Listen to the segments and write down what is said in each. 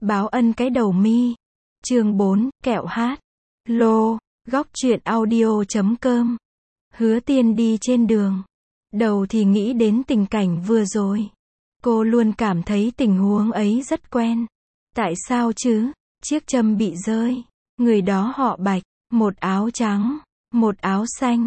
Báo ân cái đầu mi. Chương 4, kẹo hát. Lô, góc truyện audio.com. Hứa Tiên đi trên đường. Đầu thì nghĩ đến tình cảnh vừa rồi. Cô luôn cảm thấy tình huống ấy rất quen. Tại sao chứ? Chiếc châm bị rơi. Người đó họ Bạch, một áo trắng, một áo xanh.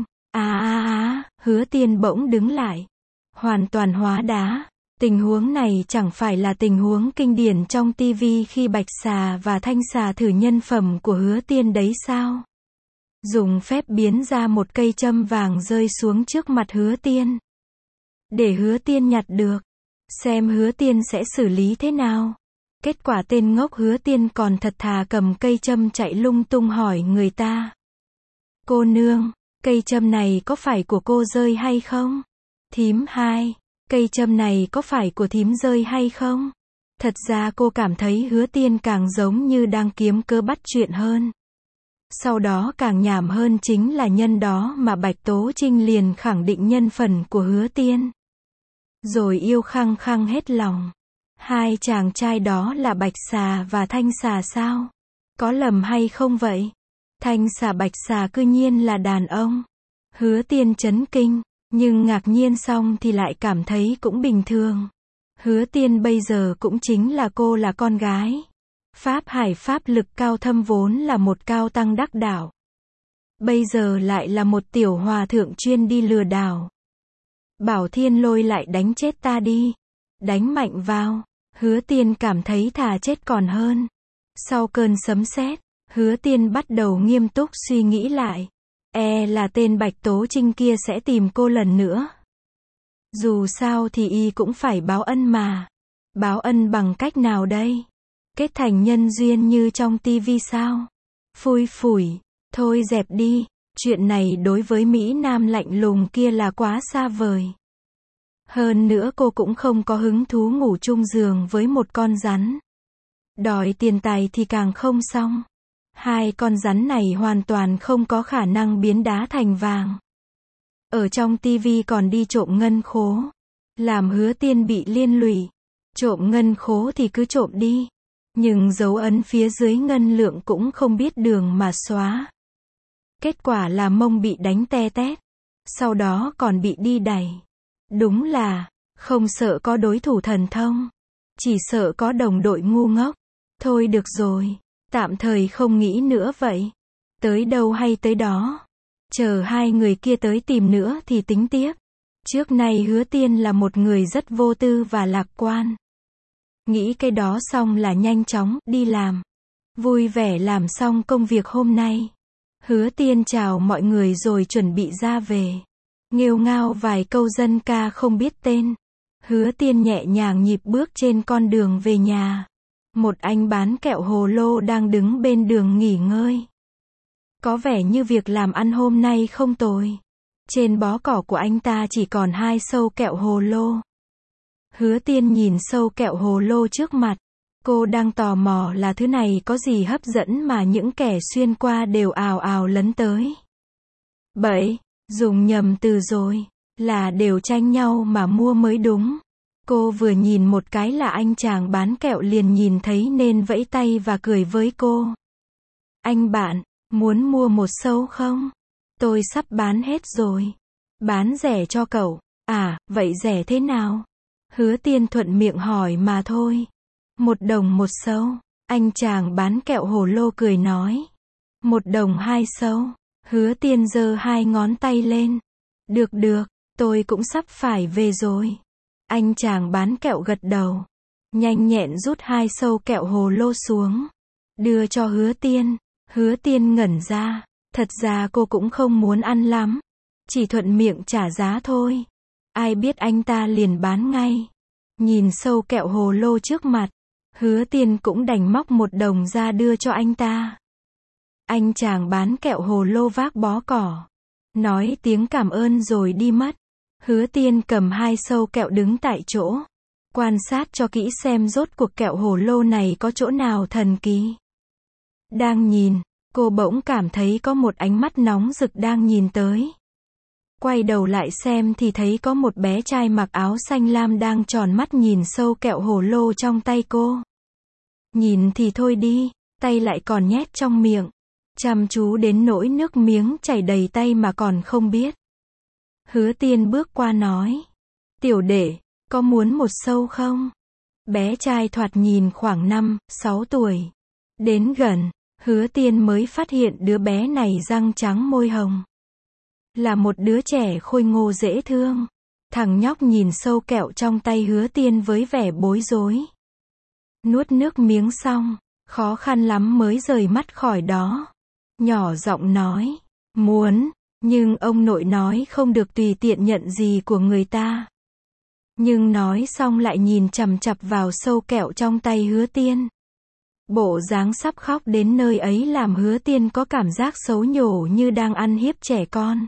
Hứa Tiên bỗng đứng lại. Hoàn toàn hóa đá. Tình huống này chẳng phải là tình huống kinh điển trong TV khi Bạch Xà và Thanh Xà thử nhân phẩm của Hứa Tiên đấy sao? Dùng phép biến ra một cây châm vàng rơi xuống trước mặt Hứa Tiên. Để Hứa Tiên nhặt được. Xem Hứa Tiên sẽ xử lý thế nào. Kết quả tên ngốc Hứa Tiên còn thật thà cầm cây châm chạy lung tung hỏi người ta. Cô nương, cây châm này có phải của cô rơi hay không? Thím hai, cây châm này có phải của thím rơi hay không? Thật ra cô cảm thấy Hứa Tiên càng giống như đang kiếm cớ bắt chuyện hơn. Sau đó càng nhảm hơn chính là nhân đó mà Bạch Tố Trinh liền khẳng định nhân phần của Hứa Tiên. Rồi yêu khăng khăng hết lòng. Hai chàng trai đó là Bạch Xà và Thanh Xà sao? Có lầm hay không vậy? Thanh Xà Bạch Xà cư nhiên là đàn ông. Hứa Tiên chấn kinh, nhưng ngạc nhiên xong thì lại cảm thấy cũng bình thường. Hứa Tiên bây giờ cũng chính là cô là con gái. Pháp hải pháp lực cao thâm vốn là một cao tăng đắc đạo. Bây giờ lại là một tiểu hòa thượng chuyên đi lừa đảo. Bảo Thiên Lôi lại đánh chết ta đi. Đánh mạnh vào. Hứa Tiên cảm thấy thà chết còn hơn. Sau cơn sấm sét, Hứa Tiên bắt đầu nghiêm túc suy nghĩ lại. Là tên Bạch Tố Trinh kia sẽ tìm cô lần nữa. Dù sao thì y cũng phải báo ân mà. Báo ân bằng cách nào đây? Kết thành nhân duyên như trong tivi sao? Phui phủi, thôi dẹp đi. Chuyện này đối với Mỹ Nam lạnh lùng kia là quá xa vời. Hơn nữa cô cũng không có hứng thú ngủ chung giường với một con rắn. Đòi tiền tài thì càng không xong. Hai con rắn này hoàn toàn không có khả năng biến đá thành vàng. Ở trong tivi còn đi trộm ngân khố. Làm Hứa Tiên bị liên lụy. Trộm ngân khố thì cứ trộm đi. Nhưng dấu ấn phía dưới ngân lượng cũng không biết đường mà xóa. Kết quả là mông bị đánh te tét. Sau đó còn bị đi đày. Đúng là, không sợ có đối thủ thần thông. Chỉ sợ có đồng đội ngu ngốc. Thôi được rồi, tạm thời không nghĩ nữa vậy. Tới đâu hay tới đó. Chờ hai người kia tới tìm nữa thì tính tiếp. Trước nay Hứa Tiên là một người rất vô tư và lạc quan. Nghĩ cái đó xong là nhanh chóng đi làm. Vui vẻ làm xong công việc hôm nay. Hứa Tiên chào mọi người rồi chuẩn bị ra về. Nghêu ngao vài câu dân ca không biết tên. Hứa Tiên nhẹ nhàng nhịp bước trên con đường về nhà. Một anh bán kẹo hồ lô đang đứng bên đường nghỉ ngơi. Có vẻ như việc làm ăn hôm nay không tồi. Trên bó cỏ của anh ta chỉ còn 2 sâu kẹo hồ lô. Hứa Tiên nhìn sâu kẹo hồ lô trước mặt. Cô đang tò mò là thứ này có gì hấp dẫn mà những kẻ xuyên qua đều ào ào lấn tới. Bậy, dùng nhầm từ rồi. Là đều tranh nhau mà mua mới đúng. Cô vừa nhìn một cái là anh chàng bán kẹo liền nhìn thấy nên vẫy tay và cười với cô. Anh bạn, muốn mua một sâu không? Tôi sắp bán hết rồi. Bán rẻ cho cậu. Vậy rẻ thế nào? Hứa Tiên thuận miệng hỏi mà thôi. 1 đồng 1 sâu. Anh chàng bán kẹo hồ lô cười nói. 1 đồng 2 sâu. Hứa Tiên giơ 2 ngón tay lên. Được, tôi cũng sắp phải về rồi. Anh chàng bán kẹo gật đầu. Nhanh nhẹn rút 2 sâu kẹo hồ lô xuống. Đưa cho Hứa Tiên. Hứa Tiên ngẩn ra. Thật ra cô cũng không muốn ăn lắm. Chỉ thuận miệng trả giá thôi. Ai biết anh ta liền bán ngay. Nhìn sâu kẹo hồ lô trước mặt. Hứa Tiên cũng đành móc 1 đồng ra đưa cho anh ta. Anh chàng bán kẹo hồ lô vác bó cỏ. Nói tiếng cảm ơn rồi đi mất. Hứa Tiên cầm 2 sâu kẹo đứng tại chỗ. Quan sát cho kỹ xem rốt cuộc kẹo hồ lô này có chỗ nào thần kỳ. Đang nhìn, cô bỗng cảm thấy có một ánh mắt nóng rực đang nhìn tới. Quay đầu lại xem thì thấy có một bé trai mặc áo xanh lam đang tròn mắt nhìn sâu kẹo hồ lô trong tay cô. Nhìn thì thôi đi, tay lại còn nhét trong miệng. Chăm chú đến nỗi nước miếng chảy đầy tay mà còn không biết. Hứa Tiên bước qua nói. Tiểu đệ, có muốn một sâu không? Bé trai thoạt nhìn khoảng 5, 6 tuổi. Đến gần, Hứa Tiên mới phát hiện đứa bé này răng trắng môi hồng. Là một đứa trẻ khôi ngô dễ thương. Thằng nhóc nhìn sâu kẹo trong tay Hứa Tiên với vẻ bối rối. Nuốt nước miếng xong, khó khăn lắm mới rời mắt khỏi đó. Nhỏ giọng nói, muốn, nhưng ông nội nói không được tùy tiện nhận gì của người ta. Nhưng nói xong lại nhìn chằm chằm vào sâu kẹo trong tay Hứa Tiên. Bộ dáng sắp khóc đến nơi ấy làm Hứa Tiên có cảm giác xấu nhổ như đang ăn hiếp trẻ con.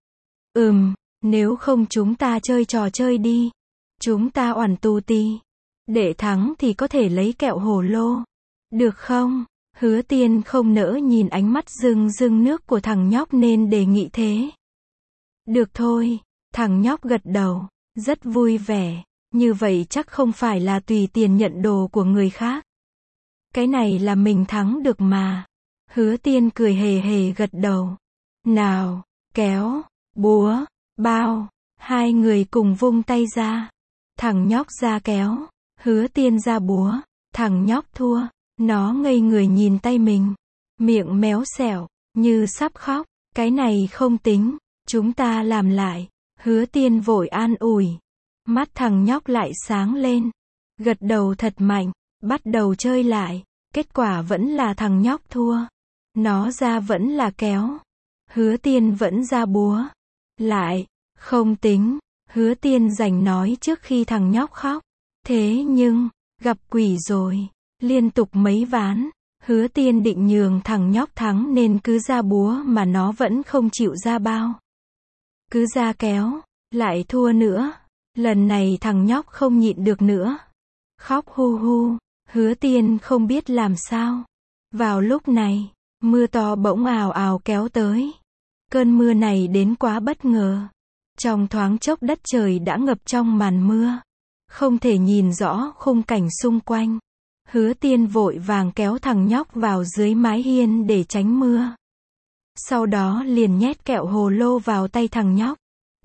Nếu không chúng ta chơi trò chơi đi. Chúng ta oẳn tù tì. Để thắng thì có thể lấy kẹo hồ lô. Được không? Hứa Tiên không nỡ nhìn ánh mắt rưng rưng nước của thằng nhóc nên đề nghị thế. Được thôi. Thằng nhóc gật đầu. Rất vui vẻ. Như vậy chắc không phải là tùy tiền nhận đồ của người khác. Cái này là mình thắng được mà. Hứa Tiên cười hề hề gật đầu. Nào, kéo, búa, bao. Hai người cùng vung tay ra. Thằng nhóc ra kéo. Hứa Tiên ra búa. Thằng nhóc thua. Nó ngây người nhìn tay mình. Miệng méo xẻo, như sắp khóc. Cái này không tính. Chúng ta làm lại. Hứa Tiên vội an ủi. Mắt thằng nhóc lại sáng lên. Gật đầu thật mạnh. Bắt đầu chơi lại. Kết quả vẫn là thằng nhóc thua. Nó ra vẫn là kéo. Hứa Tiên vẫn ra búa. Lại. Không tính. Hứa Tiên giành nói trước khi thằng nhóc khóc. Thế nhưng, gặp quỷ rồi. Liên tục mấy ván. Hứa Tiên định nhường thằng nhóc thắng nên cứ ra búa mà nó vẫn không chịu ra bao. Cứ ra kéo. Lại thua nữa. Lần này thằng nhóc không nhịn được nữa. Khóc hu hu. Hứa Tiên không biết làm sao. Vào lúc này, mưa to bỗng ào ào kéo tới. Cơn mưa này đến quá bất ngờ. Trong thoáng chốc đất trời đã ngập trong màn mưa. Không thể nhìn rõ khung cảnh xung quanh. Hứa Tiên vội vàng kéo thằng nhóc vào dưới mái hiên để tránh mưa. Sau đó liền nhét kẹo hồ lô vào tay thằng nhóc.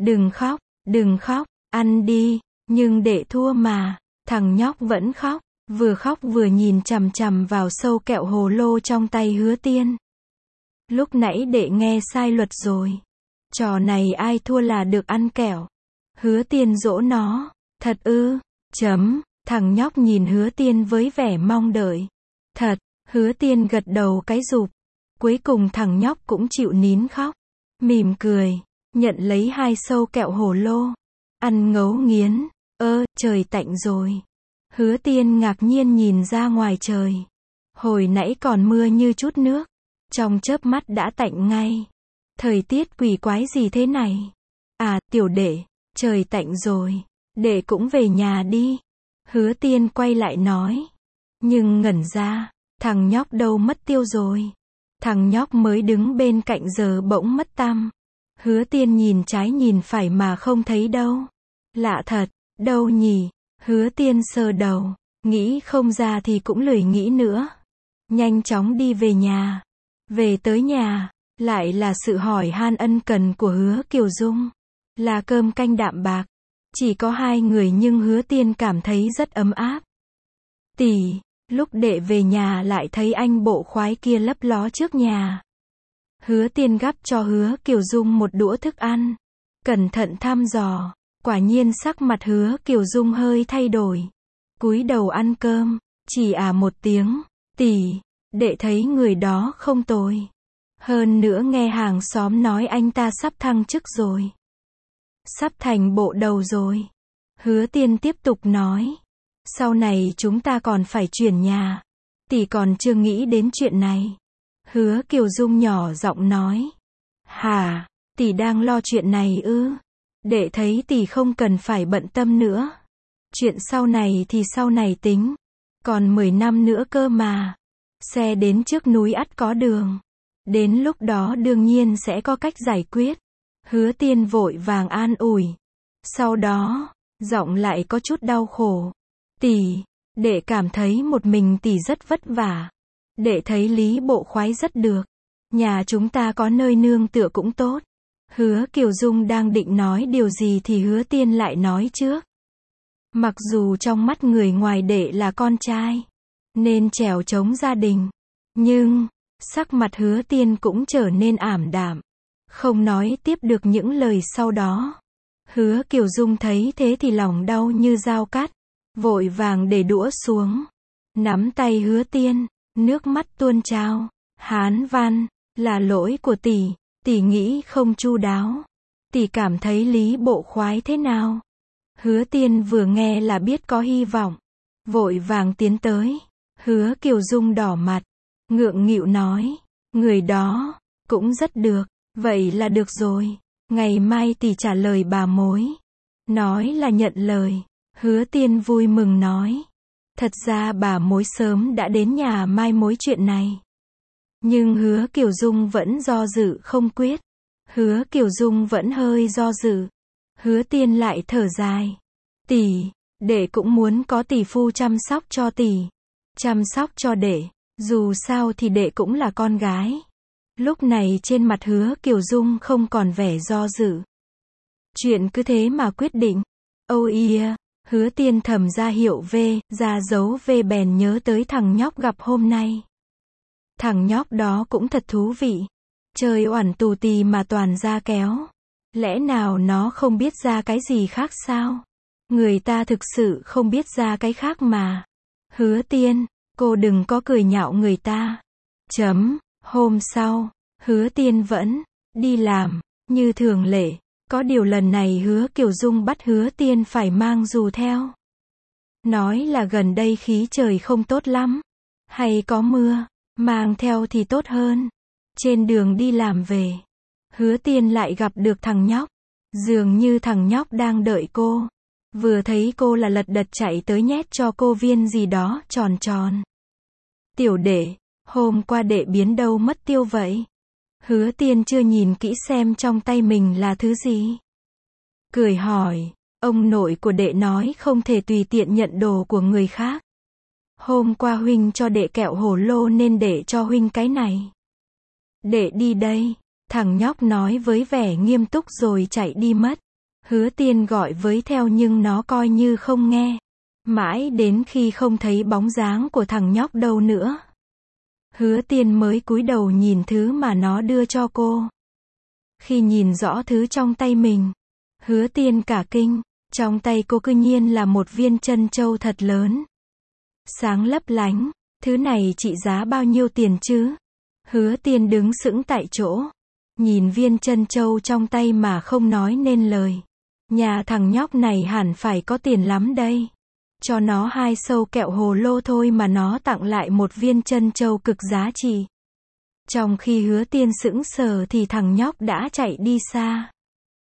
Đừng khóc, ăn đi, nhưng để thua mà. Thằng nhóc vẫn khóc vừa nhìn chằm chằm vào sâu kẹo hồ lô trong tay Hứa Tiên. Lúc nãy đệ nghe sai luật rồi. Trò này ai thua là được ăn kẹo. Hứa Tiên dỗ nó. Thật ư? Thằng nhóc nhìn Hứa Tiên với vẻ mong đợi. Thật. Hứa Tiên gật đầu cái rụp. Cuối cùng thằng nhóc cũng chịu nín khóc. Mỉm cười. Nhận lấy 2 sâu kẹo hồ lô. Ăn ngấu nghiến. Trời tạnh rồi. Hứa Tiên ngạc nhiên nhìn ra ngoài trời. Hồi nãy còn mưa như chút nước. Trong chớp mắt đã tạnh ngay. Thời tiết quỷ quái gì thế này? À, tiểu đệ, trời tạnh rồi. Đệ cũng về nhà đi. Hứa Tiên quay lại nói. Nhưng ngẩn ra, thằng nhóc đâu mất tiêu rồi. Thằng nhóc mới đứng bên cạnh giờ bỗng mất tăm. Hứa Tiên nhìn trái nhìn phải mà không thấy đâu. Lạ thật, đâu nhỉ? Hứa Tiên sờ đầu, nghĩ không ra thì cũng lười nghĩ nữa. Nhanh chóng đi về nhà. Về tới nhà, lại là sự hỏi han ân cần của Hứa Kiều Dung. Là cơm canh đạm bạc. Chỉ có 2 người nhưng Hứa Tiên cảm thấy rất ấm áp. Tỷ, lúc đệ về nhà lại thấy anh bộ khoái kia lấp ló trước nhà. Hứa Tiên gắp cho Hứa Kiều Dung một đũa thức ăn. Cẩn thận thăm dò. Quả nhiên sắc mặt Hứa Kiều Dung hơi thay đổi. Cúi đầu ăn cơm. Chỉ một tiếng. Tỷ, đệ thấy người đó không tồi. Hơn nữa nghe hàng xóm nói anh ta sắp thăng chức rồi. Sắp thành bộ đầu rồi. Hứa Tiên tiếp tục nói. Sau này chúng ta còn phải chuyển nhà. Tỷ còn chưa nghĩ đến chuyện này. Hứa Kiều Dung nhỏ giọng nói. Hả, tỷ đang lo chuyện này ư? Đệ thấy tỷ không cần phải bận tâm nữa. Chuyện sau này thì sau này tính. Còn 10 năm nữa cơ mà. Xe đến trước núi ắt có đường. Đến lúc đó đương nhiên sẽ có cách giải quyết. Hứa Tiên vội vàng an ủi. Sau đó, giọng lại có chút đau khổ. Tỷ, Đệ cảm thấy một mình tỷ rất vất vả. Đệ thấy Lý Bộ khoái rất được. Nhà chúng ta có nơi nương tựa cũng tốt. Hứa Kiều Dung đang định nói điều gì thì Hứa Tiên lại nói trước. Mặc dù trong mắt người ngoài đệ là con trai, nên trèo chống gia đình, nhưng, sắc mặt Hứa Tiên cũng trở nên ảm đạm, không nói tiếp được những lời sau đó. Hứa Kiều Dung thấy thế thì lòng đau như dao cắt, vội vàng để đũa xuống, nắm tay Hứa Tiên, nước mắt tuôn trào. Hán Văn, là lỗi của tỷ, tỷ nghĩ không chu đáo. Tỷ cảm thấy Lý Bộ khoái thế nào? Hứa Tiên vừa nghe là biết có hy vọng, vội vàng tiến tới. Hứa Kiều Dung đỏ mặt, ngượng nghịu nói, người đó, cũng rất được, vậy là được rồi. Ngày mai tỷ trả lời bà mối. Nói là nhận lời. Hứa Tiên vui mừng nói, thật ra bà mối sớm đã đến nhà mai mối chuyện này. Nhưng Hứa Kiều Dung vẫn do dự không quyết. Hứa Kiều Dung vẫn hơi do dự. Hứa Tiên lại thở dài. Tỷ, đệ cũng muốn có tỷ phu chăm sóc cho tỷ. Chăm sóc cho đệ, dù sao thì đệ cũng là con gái. Lúc này trên mặt Hứa Kiều Dung không còn vẻ do dự. Chuyện cứ thế mà quyết định. Âu ia, Hứa Tiên thầm ra hiệu V, ra dấu V bèn nhớ tới thằng nhóc gặp hôm nay. Thằng nhóc đó cũng thật thú vị. Chơi oẳn tù tì mà toàn ra kéo. Lẽ nào nó không biết ra cái gì khác sao? Người ta thực sự không biết ra cái khác mà. Hứa Tiên, cô đừng có cười nhạo người ta. Hôm sau, Hứa Tiên vẫn đi làm, như thường lệ. Có điều lần này Hứa Kiều Dung bắt Hứa Tiên phải mang dù theo. Nói là gần đây khí trời không tốt lắm. Hay có mưa, mang theo thì tốt hơn. Trên đường đi làm về, Hứa Tiên lại gặp được thằng nhóc. Dường như thằng nhóc đang đợi cô. Vừa thấy cô là lật đật chạy tới nhét cho cô viên gì đó tròn tròn. Tiểu đệ, hôm qua đệ biến đâu mất tiêu vậy? Hứa Tiên chưa nhìn kỹ xem trong tay mình là thứ gì. Cười hỏi, ông nội của đệ nói không thể tùy tiện nhận đồ của người khác. Hôm qua huynh cho đệ kẹo hổ lô nên đệ cho huynh cái này. Đệ đi đây, thằng nhóc nói với vẻ nghiêm túc rồi chạy đi mất. Hứa Tiên gọi với theo nhưng nó coi như không nghe. Mãi đến khi không thấy bóng dáng của thằng nhóc đâu nữa, Hứa Tiên mới cúi đầu nhìn thứ mà nó đưa cho cô. Khi nhìn rõ thứ trong tay mình, Hứa Tiên cả kinh. Trong tay cô cư nhiên là một viên trân châu thật lớn, sáng lấp lánh. Thứ này trị giá bao nhiêu tiền chứ? Hứa Tiên đứng sững tại chỗ, nhìn viên trân châu trong tay mà không nói nên lời. Nhà thằng nhóc này hẳn phải có tiền lắm đây. Cho nó 2 sâu kẹo hồ lô thôi mà nó tặng lại một viên trân châu cực giá trị. Trong khi Hứa Tiên sững sờ thì thằng nhóc đã chạy đi xa.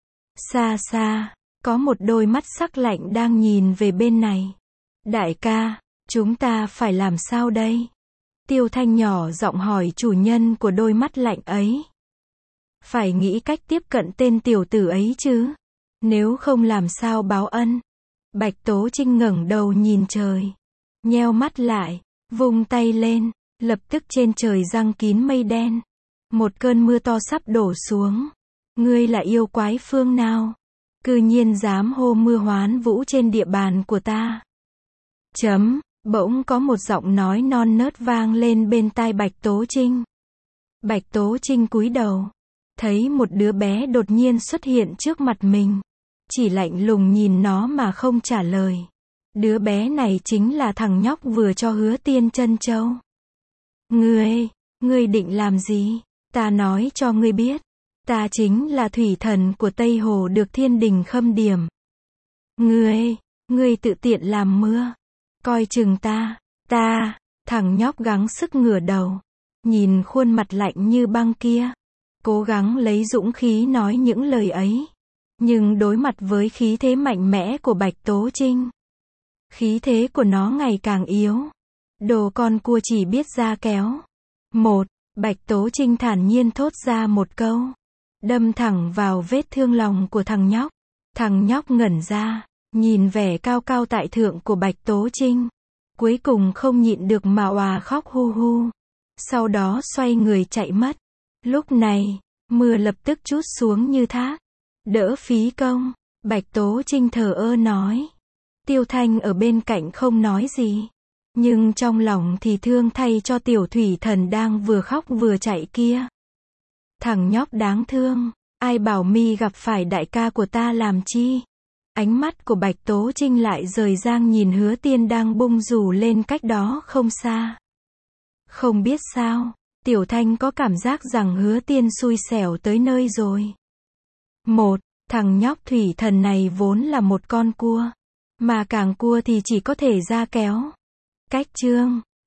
Xa xa, có một đôi mắt sắc lạnh đang nhìn về bên này. Đại ca, chúng ta phải làm sao đây? Tiêu Thanh nhỏ giọng hỏi chủ nhân của đôi mắt lạnh ấy. Phải nghĩ cách tiếp cận tên tiểu tử ấy chứ. Nếu không làm sao báo ân. Bạch Tố Trinh ngẩng đầu nhìn trời, nheo mắt lại, vung tay lên, lập tức trên trời giăng kín mây đen. Một cơn mưa to sắp đổ xuống. Ngươi là yêu quái phương nào? Cư nhiên dám hô mưa hoán vũ trên địa bàn của ta. Bỗng có một giọng nói non nớt vang lên bên tai Bạch Tố Trinh. Bạch Tố Trinh cúi đầu, thấy một đứa bé đột nhiên xuất hiện trước mặt mình. Chỉ lạnh lùng nhìn nó mà không trả lời. Đứa bé này chính là thằng nhóc vừa cho Hứa Tiên trân châu. Ngươi định làm gì? Ta nói cho ngươi biết. Ta chính là thủy thần của Tây Hồ được thiên đình khâm điểm. Ngươi tự tiện làm mưa. Coi chừng ta. Thằng nhóc gắng sức ngửa đầu. Nhìn khuôn mặt lạnh như băng kia. Cố gắng lấy dũng khí nói những lời ấy. Nhưng đối mặt với khí thế mạnh mẽ của Bạch Tố Trinh, khí thế của nó ngày càng yếu. Đồ con cua chỉ biết ra kéo. Bạch Tố Trinh thản nhiên thốt ra một câu, đâm thẳng vào vết thương lòng của thằng nhóc. Thằng nhóc ngẩn ra, nhìn vẻ cao cao tại thượng của Bạch Tố Trinh. Cuối cùng không nhịn được mà òa khóc hu hu. Sau đó xoay người chạy mất. Lúc này, mưa lập tức trút xuống như thác. Đỡ phí công. Bạch Tố Trinh thờ ơ nói. Tiêu Thanh ở bên cạnh không nói gì. Nhưng trong lòng thì thương thay cho tiểu thủy thần đang vừa khóc vừa chạy kia. Thằng nhóc đáng thương. Ai bảo mi gặp phải đại ca của ta làm chi? Ánh mắt của Bạch Tố Trinh lại rời Giang nhìn Hứa Tiên đang bung dù lên cách đó không xa. Không biết sao, Tiểu Thanh có cảm giác rằng Hứa Tiên xui xẻo tới nơi rồi. Thằng nhóc thủy thần này vốn là một con cua. Mà càng cua thì chỉ có thể ra kéo. Cách chương